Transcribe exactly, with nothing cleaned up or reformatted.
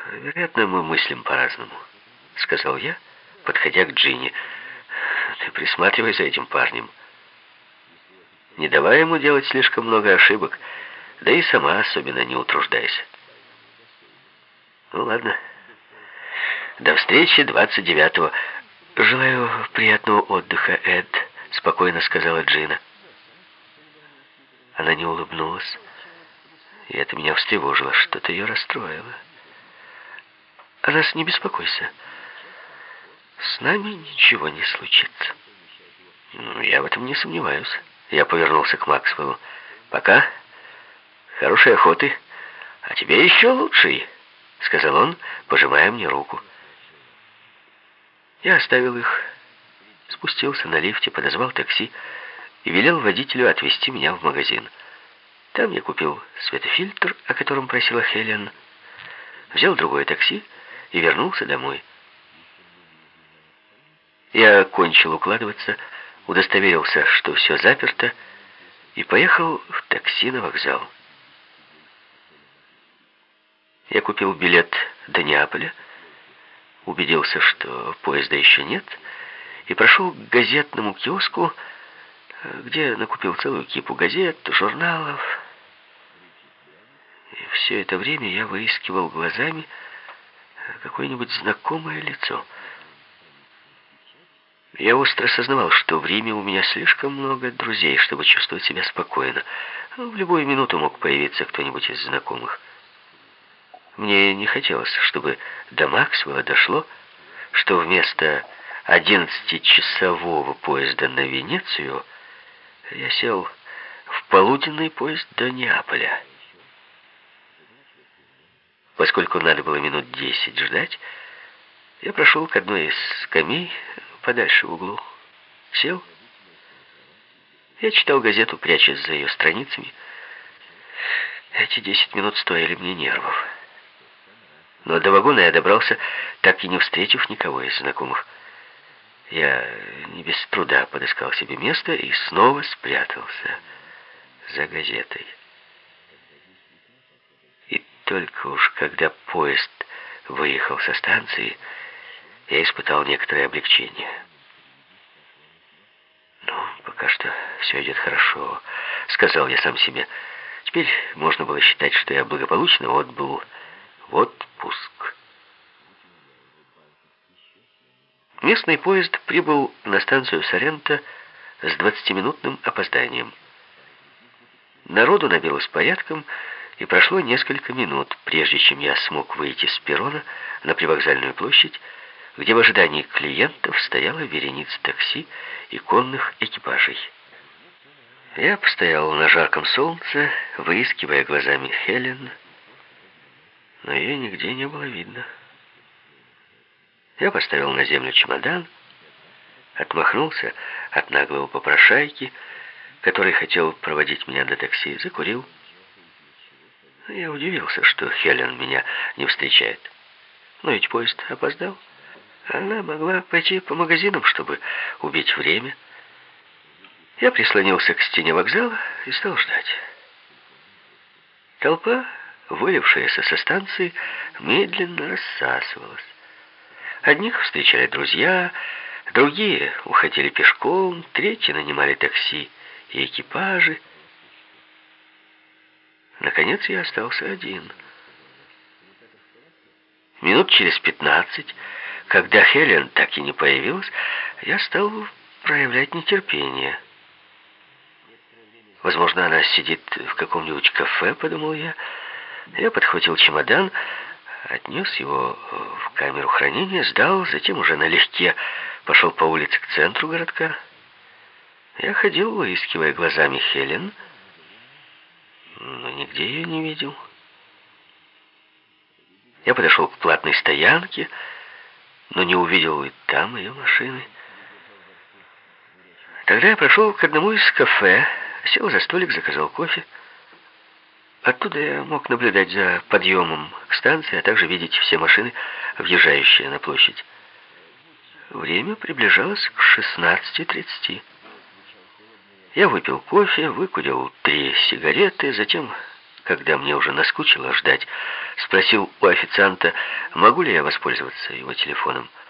«Вероятно, мы мыслим по-разному», — сказал я, подходя к Джинни. «Ты присматривай за этим парнем. Не давай ему делать слишком много ошибок, да и сама особенно не утруждайся». «Ну ладно. До встречи двадцать девятого. Желаю приятного отдыха, Эд», — спокойно сказала Джина. Она не улыбнулась, и это меня встревожило, что-то ее расстроило. «О нас не беспокойся. С нами ничего не случится». «Ну, я в этом не сомневаюсь». Я повернулся к Максвеллу. «Пока. Хорошей охоты. А тебе еще лучшей», — сказал он, пожимая мне руку. Я оставил их, спустился на лифте, подозвал такси и велел водителю отвезти меня в магазин. Там я купил светофильтр, о котором просила Хелен, взял другое такси и вернулся домой. Я кончил укладываться, удостоверился, что все заперто, и поехал в такси на вокзал. Я купил билет до Неаполя, убедился, что поезда еще нет, и прошел к газетному киоску, где накупил целую кипу газет, журналов. И все это время я выискивал глазами какое-нибудь знакомое лицо. Я остро сознавал, что в Риме у меня слишком много друзей, чтобы чувствовать себя спокойно. В любую минуту мог появиться кто-нибудь из знакомых. Мне не хотелось, чтобы до Максвелла дошло, что вместо одиннадцатичасового поезда на Венецию я сел в полуденный поезд до Неаполя. Поскольку надо было минут десять ждать, я прошел к одной из скамей подальше в углу, сел. Я читал газету, прячась за ее страницами. Эти десять минут стоили мне нервов. Но до вагона я добрался, так и не встретив никого из знакомых. Я не без труда подыскал себе место и снова спрятался за газетой. И только уж когда поезд выехал со станции, я испытал некоторое облегчение. «Ну, пока что все идет хорошо», — сказал я сам себе. Теперь можно было считать, что я благополучно отбыл в отпуск. Местный поезд прибыл на станцию Соренто с двадцатиминутным опозданием. Народу набилось порядком, и прошло несколько минут, прежде чем я смог выйти с перрона на привокзальную площадь, где в ожидании клиентов стояла вереница такси и конных экипажей. Я постоял на жарком солнце, выискивая глазами Хелен, но ее нигде не было видно. Я поставил на землю чемодан, отмахнулся от наглого попрошайки, который хотел проводить меня до такси, закурил. Я удивился, что Хелен меня не встречает. Но ведь поезд опоздал. Она могла пойти по магазинам, чтобы убить время. Я прислонился к стене вокзала и стал ждать. Толпа, вылившаяся со станции, медленно рассасывалась. Одних встречали друзья, другие уходили пешком, третьи нанимали такси и экипажи. Наконец я остался один. Минут через пятнадцать, когда Хелен так и не появилась, я стал проявлять нетерпение. Возможно, она сидит в каком-нибудь кафе, подумал я. Я подхватил чемодан, отнес его в камеру хранения, сдал, затем уже налегке пошел по улице к центру городка. Я ходил, выискивая глазами Хелен, но нигде ее не видел. Я подошел к платной стоянке, но не увидел и там ее машины. Тогда я прошел к одному из кафе, сел за столик, заказал кофе. Оттуда я мог наблюдать за подъемом к станции, а также видеть все машины, въезжающие на площадь. Время приближалось к шестнадцати тридцати. Я выпил кофе, выкурил три сигареты, затем когда мне уже наскучило ждать, спросил у официанта, могу ли я воспользоваться его телефоном.